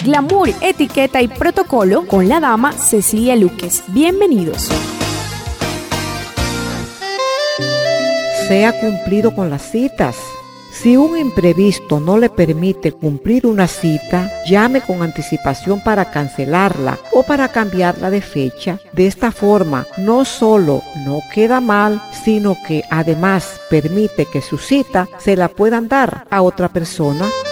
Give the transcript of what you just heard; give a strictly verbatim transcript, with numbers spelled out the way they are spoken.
Glamour, etiqueta y protocolo con la dama Cecilia Luques. Bienvenidos. Sea cumplido con las citas. Si un imprevisto no le permite cumplir una cita, llame con anticipación para cancelarla o para cambiarla de fecha. De esta forma, no solo no queda mal, sino que además permite que su cita se la puedan dar a otra persona.